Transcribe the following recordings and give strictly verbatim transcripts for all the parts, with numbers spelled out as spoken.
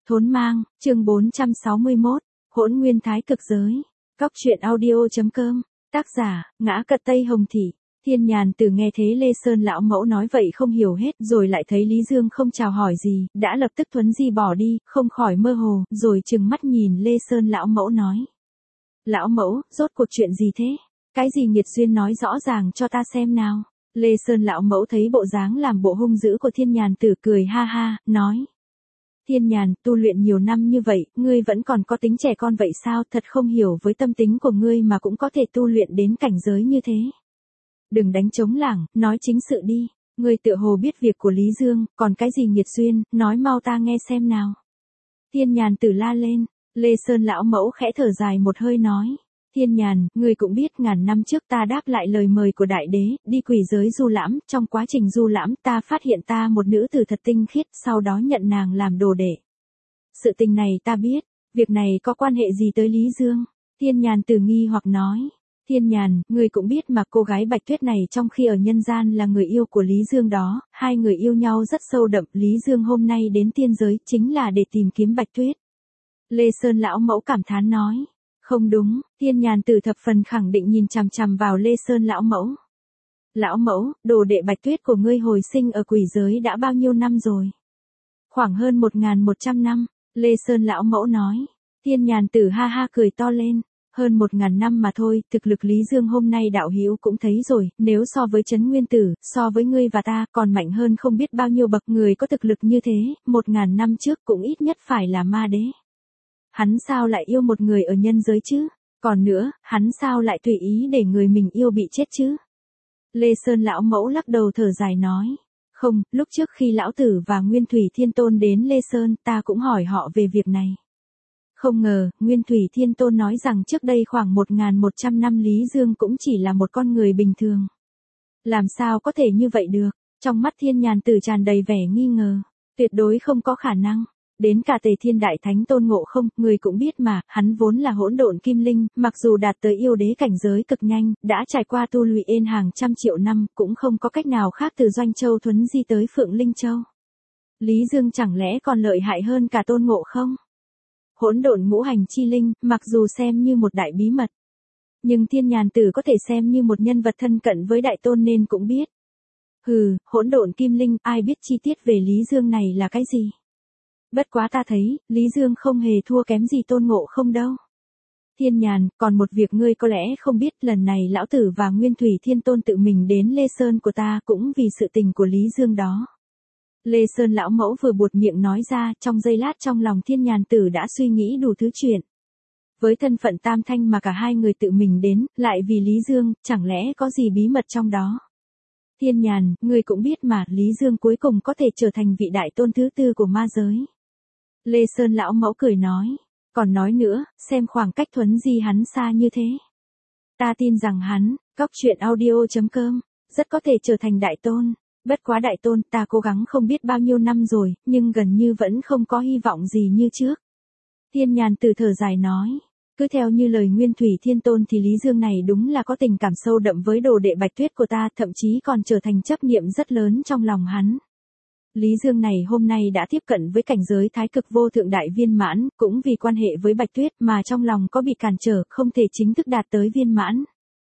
Thốn mang, chương bốn trăm sáu mươi mốt, Hỗn Nguyên Thái Cực Giới. Cóc truyện audio.com, tác giả, Ngã Cật Tây Hồng Thị. Thiên Nhàn Tử nghe thế Lê Sơn lão mẫu nói vậy không hiểu hết, rồi lại thấy Lý Dương không chào hỏi gì, đã lập tức thuấn di bỏ đi, không khỏi mơ hồ, rồi trừng mắt nhìn Lê Sơn lão mẫu nói. Lão mẫu, rốt cuộc chuyện gì thế? Cái gì nghiệt duyên nói rõ ràng cho ta xem nào. Lê Sơn lão mẫu thấy bộ dáng làm bộ hung dữ của Thiên Nhàn Tử cười ha ha, nói. Thiên Nhàn, tu luyện nhiều năm như vậy, ngươi vẫn còn có tính trẻ con vậy sao? Thật không hiểu với tâm tính của ngươi mà cũng có thể tu luyện đến cảnh giới như thế. Đừng đánh trống lảng, nói chính sự đi. Ngươi tựa hồ biết việc của Lý Dương, còn cái gì nghiệt duyên, nói mau ta nghe xem nào. Thiên Nhàn Tử la lên, Lê Sơn lão mẫu khẽ thở dài một hơi nói. Thiên Nhàn, ngươi cũng biết ngàn năm trước ta đáp lại lời mời của đại đế, đi quỷ giới du lãm, trong quá trình du lãm ta phát hiện ta một nữ tử thật tinh khiết, sau đó nhận nàng làm đồ đệ. Sự tình này ta biết, việc này có quan hệ gì tới Lý Dương? Thiên Nhàn Tử nghi hoặc nói. Thiên Nhàn, ngươi cũng biết mà cô gái Bạch Tuyết này trong khi ở nhân gian là người yêu của Lý Dương đó, hai người yêu nhau rất sâu đậm, Lý Dương hôm nay đến tiên giới chính là để tìm kiếm Bạch Tuyết. Lê Sơn lão mẫu cảm thán nói. Không đúng, Thiên Nhàn Tử thập phần khẳng định nhìn chằm chằm vào Lê Sơn lão mẫu. Lão mẫu, đồ đệ Bạch Tuyết của ngươi hồi sinh ở quỷ giới đã bao nhiêu năm rồi? Khoảng hơn một nghìn một trăm năm, Lê Sơn lão mẫu nói. Thiên Nhàn Tử ha ha cười to lên. Hơn một ngàn năm mà thôi, thực lực Lý Dương hôm nay đạo hữu cũng thấy rồi, nếu so với Trấn Nguyên Tử, so với ngươi và ta, còn mạnh hơn không biết bao nhiêu bậc. Người có thực lực như thế, một ngàn năm trước cũng ít nhất phải là ma đế. Hắn sao lại yêu một người ở nhân giới chứ? Còn nữa, hắn sao lại tùy ý để người mình yêu bị chết chứ? Lê Sơn lão mẫu lắc đầu thở dài nói. Không, lúc trước khi lão tử và Nguyên Thủy Thiên Tôn đến Lê Sơn, ta cũng hỏi họ về việc này. Không ngờ, Nguyên Thủy Thiên Tôn nói rằng trước đây khoảng một nghìn một trăm năm Lý Dương cũng chỉ là một con người bình thường. Làm sao có thể như vậy được? Trong mắt Thiên Nhàn Tử tràn đầy vẻ nghi ngờ. Tuyệt đối không có khả năng. Đến cả Tề Thiên Đại Thánh Tôn Ngộ Không, người cũng biết mà, hắn vốn là hỗn độn kim linh, mặc dù đạt tới yêu đế cảnh giới cực nhanh, đã trải qua tu luyện hàng trăm triệu năm, cũng không có cách nào khác từ Doanh Châu thuấn di tới Phượng Linh Châu. Lý Dương chẳng lẽ còn lợi hại hơn cả Tôn Ngộ Không? Hỗn độn ngũ hành chi linh, mặc dù xem như một đại bí mật, nhưng Thiên Nhàn Tử có thể xem như một nhân vật thân cận với Đại Tôn nên cũng biết. Hừ, hỗn độn kim linh, ai biết chi tiết về Lý Dương này là cái gì? Bất quá ta thấy, Lý Dương không hề thua kém gì Tôn Ngộ Không đâu. Thiên Nhàn, còn một việc ngươi có lẽ không biết, lần này lão tử và Nguyên Thủy Thiên Tôn tự mình đến Lê Sơn của ta cũng vì sự tình của Lý Dương đó. Lê Sơn lão mẫu vừa buột miệng nói ra, trong giây lát trong lòng Thiên Nhàn Tử đã suy nghĩ đủ thứ chuyện. Với thân phận tam thanh mà cả hai người tự mình đến, lại vì Lý Dương, chẳng lẽ có gì bí mật trong đó? Thiên Nhàn, ngươi cũng biết mà, Lý Dương cuối cùng có thể trở thành vị đại tôn thứ tư của ma giới. Lê Sơn lão mẫu cười nói, còn nói nữa, xem khoảng cách thuấn di hắn xa như thế. Ta tin rằng hắn, cóc truyện audio.com, rất có thể trở thành đại tôn. Bất quá đại tôn, ta cố gắng không biết bao nhiêu năm rồi, nhưng gần như vẫn không có hy vọng gì như trước. Thiên Nhàn Tử thở dài nói, cứ theo như lời Nguyên Thủy Thiên Tôn thì Lý Dương này đúng là có tình cảm sâu đậm với đồ đệ Bạch Tuyết của ta, thậm chí còn trở thành chấp niệm rất lớn trong lòng hắn. Lý Dương này hôm nay đã tiếp cận với cảnh giới thái cực vô thượng đại viên mãn, cũng vì quan hệ với Bạch Tuyết mà trong lòng có bị cản trở, không thể chính thức đạt tới viên mãn.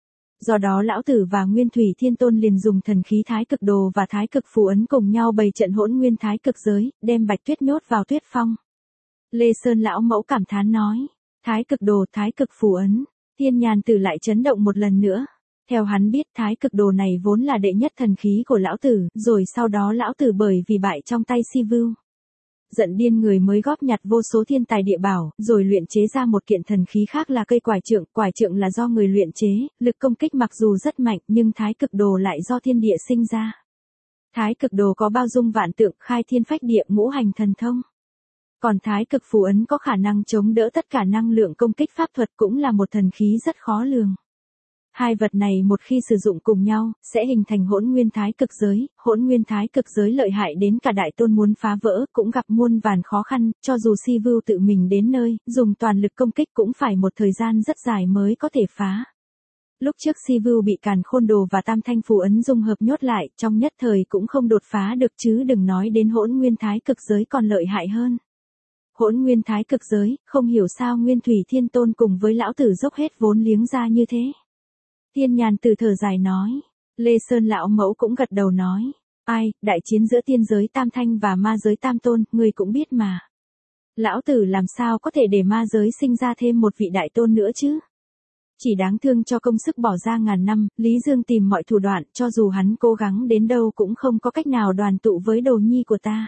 Do đó lão tử và Nguyên Thủy Thiên Tôn liền dùng thần khí thái cực đồ và thái cực phù ấn cùng nhau bày trận hỗn nguyên thái cực giới, đem Bạch Tuyết nhốt vào tuyết phong. Lê Sơn lão mẫu cảm thán nói, thái cực đồ, thái cực phù ấn. Thiên Nhàn Tử lại chấn động một lần nữa. Theo hắn biết thái cực đồ này vốn là đệ nhất thần khí của lão tử, rồi sau đó lão tử bởi vì bại trong tay Si Vưu, giận điên người mới góp nhặt vô số thiên tài địa bảo, rồi luyện chế ra một kiện thần khí khác là cây quải trượng. Quải trượng là do người luyện chế, lực công kích mặc dù rất mạnh nhưng thái cực đồ lại do thiên địa sinh ra. Thái cực đồ có bao dung vạn tượng, khai thiên phách địa, ngũ hành thần thông. Còn thái cực phù ấn có khả năng chống đỡ tất cả năng lượng công kích pháp thuật, cũng là một thần khí rất khó lường. Hai vật này một khi sử dụng cùng nhau, sẽ hình thành hỗn nguyên thái cực giới. Hỗn nguyên thái cực giới lợi hại đến cả đại tôn muốn phá vỡ cũng gặp muôn vàn khó khăn, cho dù Si Vưu tự mình đến nơi, dùng toàn lực công kích cũng phải một thời gian rất dài mới có thể phá. Lúc trước Si Vưu bị Càn Khôn Đồ và Tam Thanh phù ấn dung hợp nhốt lại, trong nhất thời cũng không đột phá được, chứ đừng nói đến hỗn nguyên thái cực giới còn lợi hại hơn. Hỗn nguyên thái cực giới, không hiểu sao Nguyên Thủy Thiên Tôn cùng với lão tử dốc hết vốn liếng ra như thế. Thiên Nhàn Tử thở dài nói. Lê Sơn lão mẫu cũng gật đầu nói. Ai, đại chiến giữa tiên giới Tam Thanh và ma giới Tam Tôn, người cũng biết mà. Lão tử làm sao có thể để ma giới sinh ra thêm một vị đại tôn nữa chứ? Chỉ đáng thương cho công sức bỏ ra ngàn năm, Lý Dương tìm mọi thủ đoạn, cho dù hắn cố gắng đến đâu cũng không có cách nào đoàn tụ với đồ nhi của ta.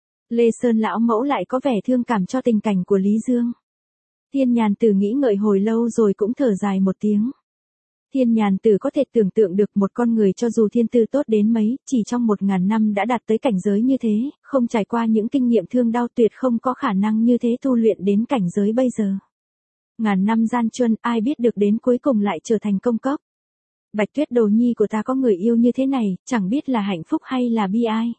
Lê Sơn lão mẫu lại có vẻ thương cảm cho tình cảnh của Lý Dương. Thiên Nhàn Tử nghĩ ngợi hồi lâu rồi cũng thở dài một tiếng. Thiên Nhàn Tử có thể tưởng tượng được một con người cho dù thiên tư tốt đến mấy, chỉ trong một ngàn năm đã đạt tới cảnh giới như thế, không trải qua những kinh nghiệm thương đau tuyệt không có khả năng như thế tu luyện đến cảnh giới bây giờ. Ngàn năm gian truân, ai biết được đến cuối cùng lại trở thành công cốc. Bạch Tuyết đồ nhi của ta có người yêu như thế này, chẳng biết là hạnh phúc hay là bi ai.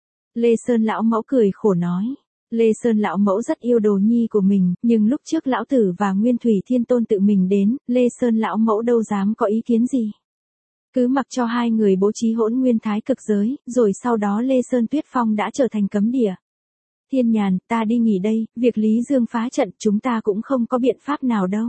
Lê Sơn lão mẫu cười khổ nói. Lê Sơn lão mẫu rất yêu đồ nhi của mình, nhưng lúc trước lão tử và Nguyên Thủy Thiên Tôn tự mình đến, Lê Sơn lão mẫu đâu dám có ý kiến gì. Cứ mặc cho hai người bố trí hỗn nguyên thái cực giới, rồi sau đó Lê Sơn Tuyết Phong đã trở thành cấm địa. Thiên Nhàn, ta đi nghỉ đây, việc Lý Dương phá trận chúng ta cũng không có biện pháp nào đâu.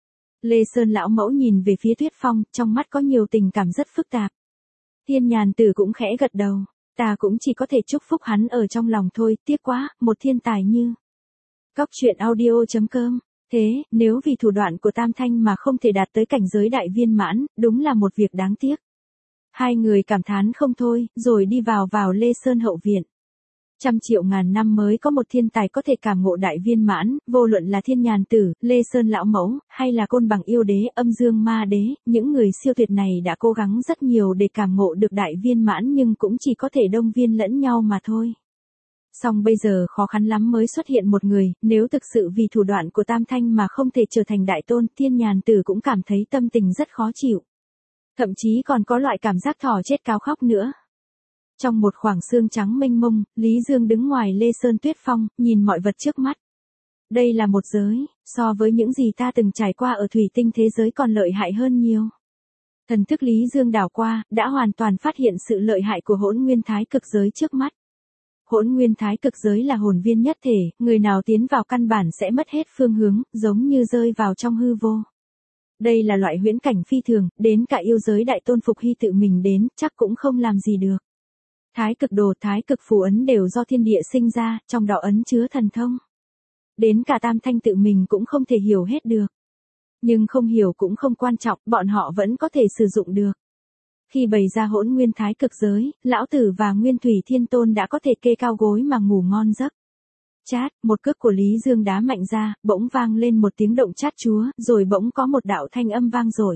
Lê Sơn lão mẫu nhìn về phía Tuyết Phong, trong mắt có nhiều tình cảm rất phức tạp. Thiên Nhàn Tử cũng khẽ gật đầu. Ta cũng chỉ có thể chúc phúc hắn ở trong lòng thôi, tiếc quá, một thiên tài như. Cóc truyện audio chấm com. Thế, nếu vì thủ đoạn của Tam Thanh mà không thể đạt tới cảnh giới đại viên mãn, đúng là một việc đáng tiếc. Hai người cảm thán không thôi, rồi đi vào vào Lê Sơn hậu viện. Trăm triệu ngàn năm mới có một thiên tài có thể cảm ngộ đại viên mãn, vô luận là Thiên Nhàn Tử, Lê Sơn lão mẫu, hay là Côn Bằng yêu đế, Âm Dương ma đế, những người siêu tuyệt này đã cố gắng rất nhiều để cảm ngộ được đại viên mãn nhưng cũng chỉ có thể đông viên lẫn nhau mà thôi. Song bây giờ khó khăn lắm mới xuất hiện một người, nếu thực sự vì thủ đoạn của Tam Thanh mà không thể trở thành đại tôn, Thiên Nhàn Tử cũng cảm thấy tâm tình rất khó chịu. Thậm chí còn có loại cảm giác thỏ chết cao khóc nữa. Trong một khoảng sương trắng mênh mông, Lý Dương đứng ngoài Lê Sơn Tuyết Phong, nhìn mọi vật trước mắt. Đây là một giới, so với những gì ta từng trải qua ở thủy tinh thế giới còn lợi hại hơn nhiều. Thần thức Lý Dương đảo qua, đã hoàn toàn phát hiện sự lợi hại của hỗn nguyên thái cực giới trước mắt. Hỗn nguyên thái cực giới là hồn viên nhất thể, người nào tiến vào căn bản sẽ mất hết phương hướng, giống như rơi vào trong hư vô. Đây là loại huyễn cảnh phi thường, đến cả yêu giới đại tôn Phục Hy tự mình đến, chắc cũng không làm gì được. Thái cực đồ, thái cực phù ấn đều do thiên địa sinh ra, trong đó ấn chứa thần thông. Đến cả Tam Thanh tự mình cũng không thể hiểu hết được. Nhưng không hiểu cũng không quan trọng, bọn họ vẫn có thể sử dụng được. Khi bày ra hỗn nguyên thái cực giới, lão tử và Nguyên Thủy Thiên Tôn đã có thể kê cao gối mà ngủ ngon giấc. Chát, một cước của Lý Dương đá mạnh ra, bỗng vang lên một tiếng động chát chúa, rồi bỗng có một đạo thanh âm vang rồi.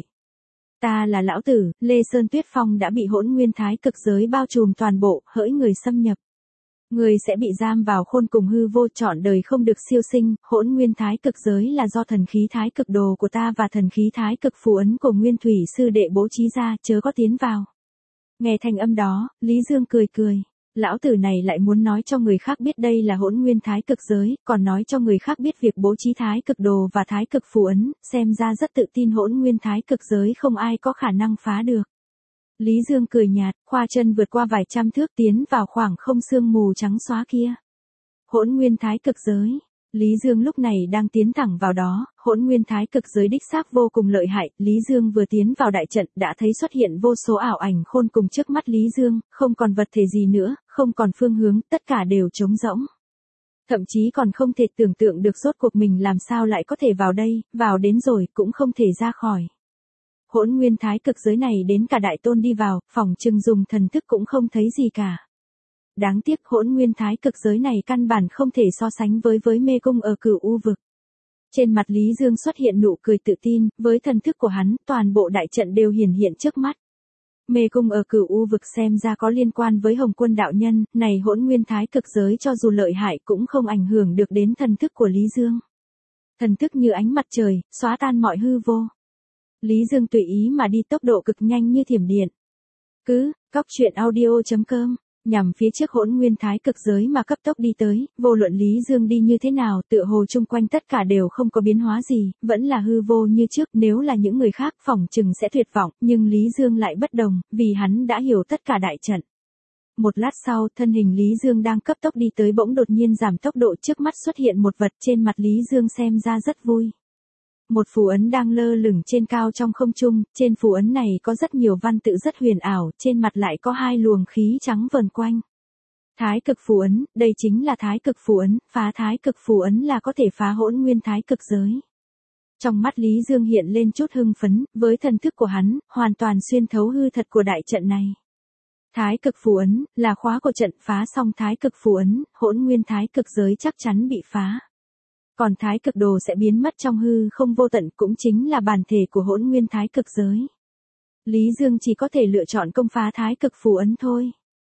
Ta là lão tử, Lê Sơn Tuyết Phong đã bị hỗn nguyên thái cực giới bao trùm toàn bộ, hỡi người xâm nhập. Người sẽ bị giam vào khôn cùng hư vô trọn đời không được siêu sinh, hỗn nguyên thái cực giới là do thần khí thái cực đồ của ta và thần khí thái cực phù ấn của Nguyên Thủy sư đệ bố trí ra, chớ có tiến vào. Nghe thanh âm đó, Lý Dương cười cười. Lão tử này lại muốn nói cho người khác biết đây là hỗn nguyên thái cực giới, còn nói cho người khác biết việc bố trí thái cực đồ và thái cực phù ấn, xem ra rất tự tin hỗn nguyên thái cực giới không ai có khả năng phá được. Lý Dương cười nhạt, khoa chân vượt qua vài trăm thước tiến vào khoảng không sương mù trắng xóa kia. Hỗn nguyên thái cực giới. Lý Dương lúc này đang tiến thẳng vào đó, hỗn nguyên thái cực giới đích xác vô cùng lợi hại, Lý Dương vừa tiến vào đại trận đã thấy xuất hiện vô số ảo ảnh khôn cùng trước mắt Lý Dương, không còn vật thể gì nữa, không còn phương hướng, tất cả đều trống rỗng. Thậm chí còn không thể tưởng tượng được rốt cuộc mình làm sao lại có thể vào đây, vào đến rồi cũng không thể ra khỏi. Hỗn nguyên thái cực giới này đến cả đại tôn đi vào, phỏng chừng dùng thần thức cũng không thấy gì cả. Đáng tiếc hỗn nguyên thái cực giới này căn bản không thể so sánh với với mê cung ở Cửu U vực. Trên mặt Lý Dương xuất hiện nụ cười tự tin, với thần thức của hắn, toàn bộ đại trận đều hiển hiện trước mắt. Mê cung ở Cửu U vực xem ra có liên quan với Hồng Quân đạo nhân, này hỗn nguyên thái cực giới cho dù lợi hại cũng không ảnh hưởng được đến thần thức của Lý Dương. Thần thức như ánh mặt trời, xóa tan mọi hư vô. Lý Dương tùy ý mà đi tốc độ cực nhanh như thiểm điện. Cứ, cóc truyện audio chấm com, nhằm phía trước hỗn nguyên thái cực giới mà cấp tốc đi tới, vô luận Lý Dương đi như thế nào, tựa hồ chung quanh tất cả đều không có biến hóa gì, vẫn là hư vô như trước, nếu là những người khác phỏng chừng sẽ tuyệt vọng, nhưng Lý Dương lại bất đồng, vì hắn đã hiểu tất cả đại trận. Một lát sau, thân hình Lý Dương đang cấp tốc đi tới bỗng đột nhiên giảm tốc độ, trước mắt xuất hiện một vật, trên mặt Lý Dương xem ra rất vui. Một phù ấn đang lơ lửng trên cao trong không trung, trên phù ấn này có rất nhiều văn tự rất huyền ảo, trên mặt lại có hai luồng khí trắng vờn quanh. Thái cực phù ấn, đây chính là thái cực phù ấn, phá thái cực phù ấn là có thể phá hỗn nguyên thái cực giới. Trong mắt Lý Dương hiện lên chút hưng phấn, với thần thức của hắn, hoàn toàn xuyên thấu hư thật của đại trận này. Thái cực phù ấn, là khóa của trận, phá xong thái cực phù ấn, hỗn nguyên thái cực giới chắc chắn bị phá. Còn thái cực đồ sẽ biến mất trong hư không vô tận, cũng chính là bản thể của hỗn nguyên thái cực giới. Lý Dương chỉ có thể lựa chọn công phá thái cực phù ấn thôi.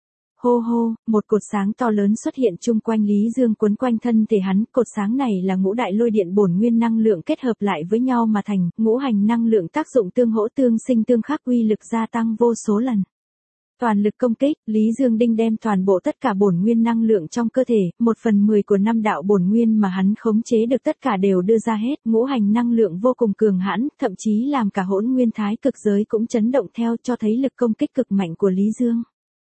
Hô hô, một cột sáng to lớn xuất hiện chung quanh Lý Dương quấn quanh thân thể hắn, cột sáng này là ngũ đại lôi điện bổn nguyên năng lượng kết hợp lại với nhau mà thành, ngũ hành năng lượng tác dụng tương hỗ tương sinh tương khắc, uy lực gia tăng vô số lần. Toàn lực công kích, Lý Dương Đinh đem toàn bộ tất cả bổn nguyên năng lượng trong cơ thể, một phần mười của năm đạo bổn nguyên mà hắn khống chế được tất cả đều đưa ra hết, ngũ hành năng lượng vô cùng cường hãn, thậm chí làm cả hỗn nguyên thái cực giới cũng chấn động theo, cho thấy lực công kích cực mạnh của Lý Dương.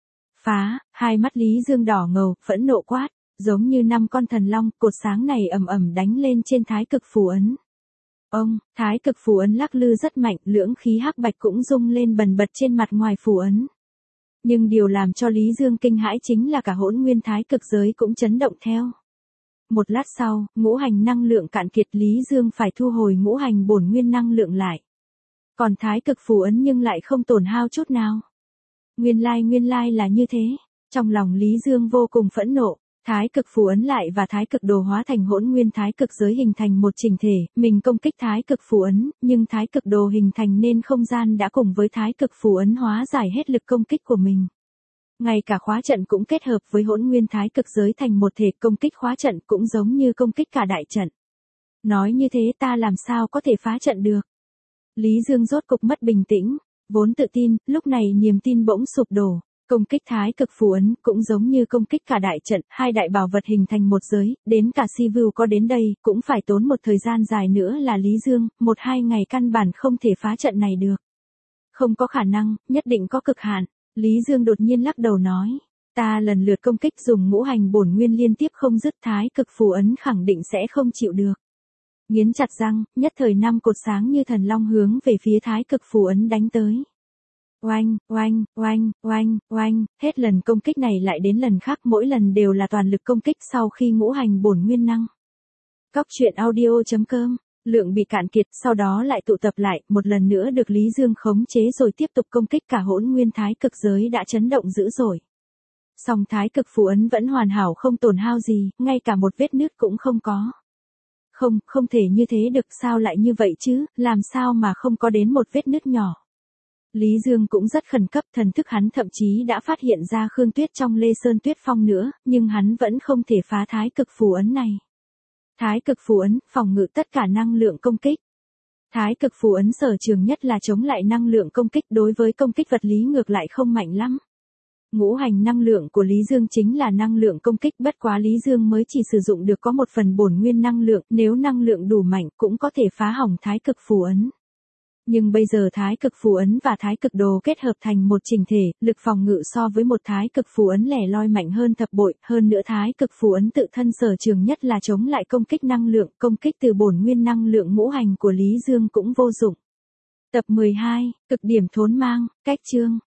Phá, hai mắt Lý Dương đỏ ngầu, phẫn nộ quát, giống như năm con thần long, cột sáng này ầm ầm đánh lên trên thái cực phù ấn. Ông, thái cực phù ấn lắc lư rất mạnh, lưỡng khí hắc bạch cũng rung lên bần bật trên mặt ngoài phù ấn. Nhưng điều làm cho Lý Dương kinh hãi chính là cả hỗn nguyên thái cực giới cũng chấn động theo. Một lát sau, ngũ hành năng lượng cạn kiệt, Lý Dương phải thu hồi ngũ hành bổn nguyên năng lượng lại. Còn thái cực phù ấn nhưng lại không tổn hao chút nào. Nguyên lai nguyên lai là như thế. Trong lòng Lý Dương vô cùng phẫn nộ, thái cực phù ấn lại và thái cực đồ hóa thành hỗn nguyên thái cực giới hình thành một chỉnh thể, mình công kích thái cực phù ấn, nhưng thái cực đồ hình thành nên không gian đã cùng với thái cực phù ấn hóa giải hết lực công kích của mình. Ngay cả khóa trận cũng kết hợp với hỗn nguyên thái cực giới thành một thể, công kích khóa trận cũng giống như công kích cả đại trận. Nói như thế ta làm sao có thể phá trận được? Lý Dương rốt cục mất bình tĩnh, vốn tự tin, lúc này niềm tin bỗng sụp đổ. Công kích thái cực phù ấn cũng giống như công kích cả đại trận, hai đại bảo vật hình thành một giới, đến cả Si View có đến đây, cũng phải tốn một thời gian dài nữa là Lý Dương, một hai ngày căn bản không thể phá trận này được. Không có khả năng, nhất định có cực hạn. Lý Dương đột nhiên lắc đầu nói, ta lần lượt công kích dùng ngũ hành bổn nguyên liên tiếp không dứt, thái cực phù ấn khẳng định sẽ không chịu được. Nghiến chặt răng, nhất thời năm cột sáng như thần long hướng về phía thái cực phù ấn đánh tới. Oanh, oanh, oanh, oanh, oanh, hết lần công kích này lại đến lần khác, mỗi lần đều là toàn lực công kích sau khi ngũ hành bổn nguyên năng. Cóc truyện audio chấm com, lượng bị cạn kiệt, sau đó lại tụ tập lại, một lần nữa được Lý Dương khống chế rồi tiếp tục công kích, cả hỗn nguyên thái cực giới đã chấn động dữ dội. Song thái cực phù ấn vẫn hoàn hảo không tổn hao gì, ngay cả một vết nứt cũng không có. Không, không thể như thế được, sao lại như vậy chứ, làm sao mà không có đến một vết nứt nhỏ. Lý Dương cũng rất khẩn cấp, thần thức hắn thậm chí đã phát hiện ra Khương Tuyết trong Lê Sơn Tuyết Phong nữa, nhưng hắn vẫn không thể phá thái cực phù ấn này. Thái cực phù ấn, phòng ngự tất cả năng lượng công kích. Thái cực phù ấn sở trường nhất là chống lại năng lượng công kích, đối với công kích vật lý ngược lại không mạnh lắm. Ngũ hành năng lượng của Lý Dương chính là năng lượng công kích, bất quá Lý Dương mới chỉ sử dụng được có một phần bổn nguyên năng lượng, nếu năng lượng đủ mạnh cũng có thể phá hỏng thái cực phù ấn. Nhưng bây giờ thái cực phù ấn và thái cực đồ kết hợp thành một chỉnh thể, lực phòng ngự so với một thái cực phù ấn lẻ loi mạnh hơn thập bội, hơn nữa thái cực phù ấn tự thân sở trường nhất là chống lại công kích năng lượng, công kích từ bổn nguyên năng lượng ngũ hành của Lý Dương cũng vô dụng. Tập mười hai, cực điểm thốn mang, cách chương.